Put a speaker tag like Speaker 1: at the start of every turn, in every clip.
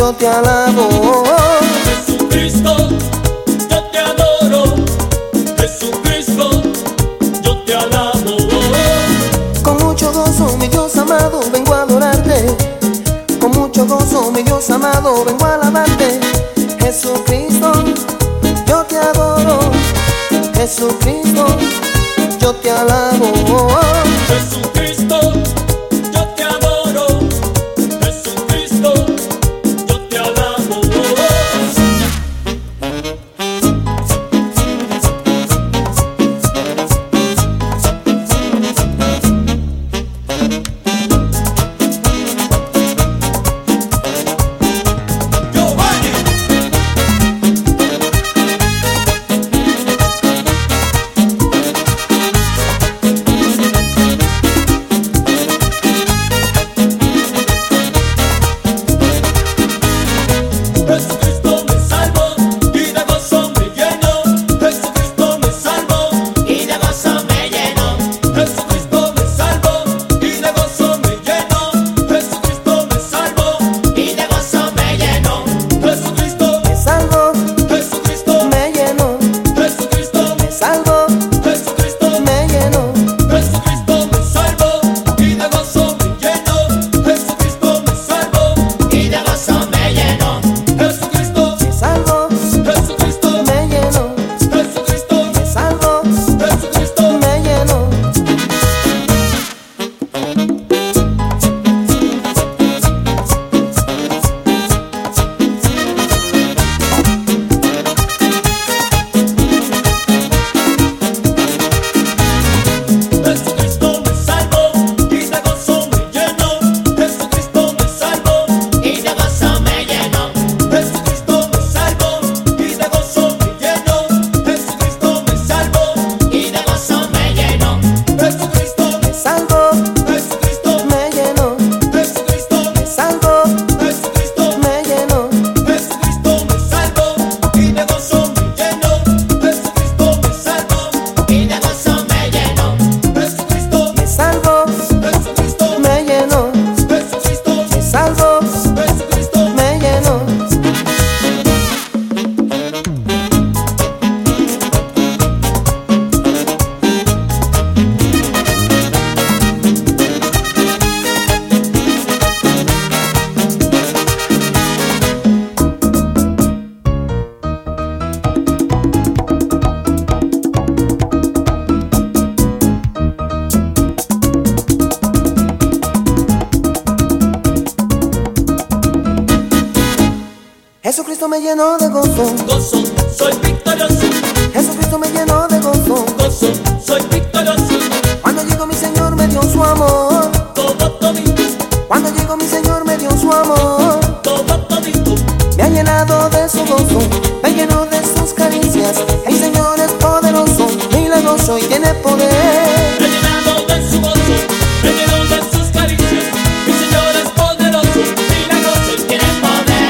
Speaker 1: yo te alabo.
Speaker 2: Jesucristo, yo te adoro. Jesucristo, yo te alabo.
Speaker 1: Con mucho gozo, mi Dios amado, vengo a adorarte. Con mucho gozo, mi Dios amado, vengo a alabarte. Jesucristo, yo te adoro. Jesucristo, yo te alabo.
Speaker 2: Jesucristo, yo te adoro. Jesucristo, yo te alabo. Jesucristo me salvó y de gozo me lleno. Jesucristo me salvó
Speaker 3: Y de gozo me lleno.
Speaker 2: Jesucristo me salvó y de gozo me lleno. Jesucristo me salvó
Speaker 3: Y de gozo me lleno.
Speaker 2: Jesucristo
Speaker 1: Me salvo,
Speaker 2: Jesucristo
Speaker 1: me lleno.
Speaker 2: Jesucristo
Speaker 1: Me salvo,
Speaker 2: Jesucristo
Speaker 1: me lleno.
Speaker 2: Jesucristo me salvó y de gozo me lleno. Jesucristo me salvó
Speaker 3: Y de gozo me lleno.
Speaker 2: Jesucristo
Speaker 1: Me salvo,
Speaker 2: Jesucristo
Speaker 1: me lleno.
Speaker 2: Jesucristo
Speaker 1: Me salvo,
Speaker 2: Jesucristo
Speaker 1: me lleno.
Speaker 2: Jesucristo me salvó y de gozo me lleno. Jesucristo me salvó
Speaker 3: Y de gozo me lleno.
Speaker 2: Jesucristo me salvó y de gozo me lleno. Jesucristo me salvó
Speaker 3: Y de gozo me lleno.
Speaker 2: Jesucristo
Speaker 1: Me salvo,
Speaker 2: Jesucristo
Speaker 1: me lleno.
Speaker 2: Jesucristo
Speaker 1: Me salvo,
Speaker 2: Jesucristo
Speaker 1: me lleno.
Speaker 2: Jesucristo me salvó y de gozo me lleno. Jesucristo me salvó
Speaker 3: Y de gozo me lleno.
Speaker 2: Jesucristo
Speaker 1: Me salvo,
Speaker 2: Jesucristo
Speaker 1: me lleno.
Speaker 2: Jesucristo
Speaker 1: Me salvo,
Speaker 2: Jesucristo
Speaker 1: me lleno. Jesucristo me llenó de gozo.
Speaker 2: gozo, soy victorioso.
Speaker 1: Jesucristo me llenó de gozo.
Speaker 2: Gozo, soy victorioso.
Speaker 1: Cuando llegó mi Señor me dio su amor.
Speaker 2: Todo todito,
Speaker 1: Cuando llegó mi Señor me dio su amor.
Speaker 2: todo todito.
Speaker 1: Me ha llenado de su gozo, me llenó de sus caricias. El Señor es poderoso, milagroso y tiene poder.
Speaker 2: Me he llenado de su gozo, me he llenado de sus caricias. Mi Señor es poderoso, milagroso y tiene poder.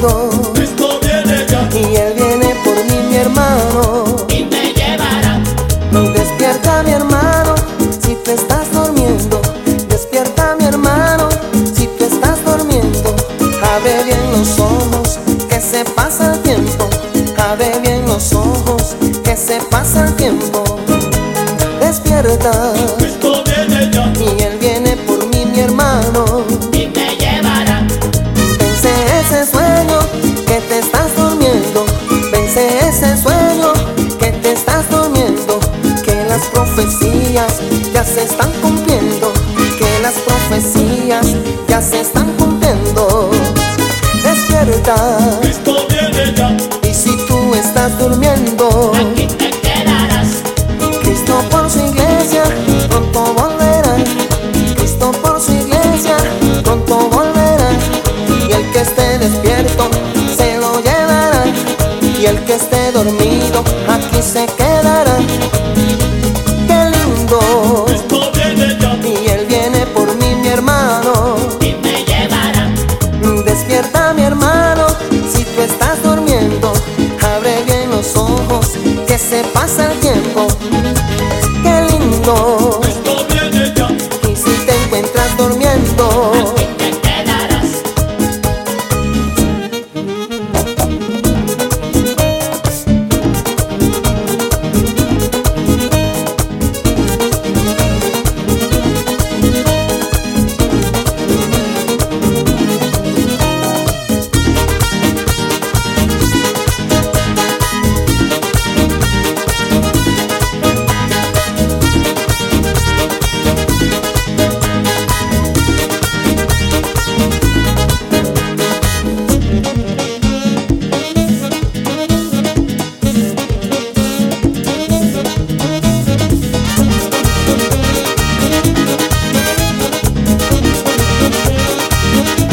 Speaker 1: lindo.
Speaker 2: Cristo viene ya
Speaker 1: Y Él viene por mí, mi hermano.
Speaker 3: y me llevará.
Speaker 1: Despierta, mi hermano, si te estás durmiendo. Despierta, mi hermano, si te estás durmiendo. Abre bien los ojos, que se pasa el tiempo. Abre bien los ojos, que se pasa el tiempo. Despierta,
Speaker 2: Cristo viene ya
Speaker 1: y Él viene por mí, mi hermano.
Speaker 3: Y me llevará.
Speaker 1: Vence ese sueño que te estás durmiendo. Vence ese sueño que te estás durmiendo. Que las profecías ya se están cumpliendo. Que las profecías ya se están cumpliendo. Despierta,
Speaker 2: Cristo viene ya
Speaker 1: y si tú estás durmiendo,
Speaker 3: Aquí te quedarás.
Speaker 1: Cristo por su iglesia pronto volverá. Cristo por su iglesia pronto volverá. Y el que esté despierto se lo llevará. Y el que esté dormido aquí se quedará. Qué lindo.
Speaker 2: Cristo viene ya
Speaker 1: Y Él viene por mí, mi hermano.
Speaker 3: Y me llevará.
Speaker 1: Despierta, mi hermano, si tú estás durmiendo. Abre bien los ojos, que se pasa el tiempo. Qué lindo.
Speaker 2: Cristo viene ya
Speaker 1: Y si te encuentras durmiendo,
Speaker 3: Aquí te quedarás.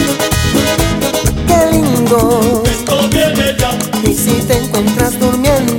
Speaker 3: qué lindo.
Speaker 2: Cristo viene ya
Speaker 1: Y si te encuentras durmiendo,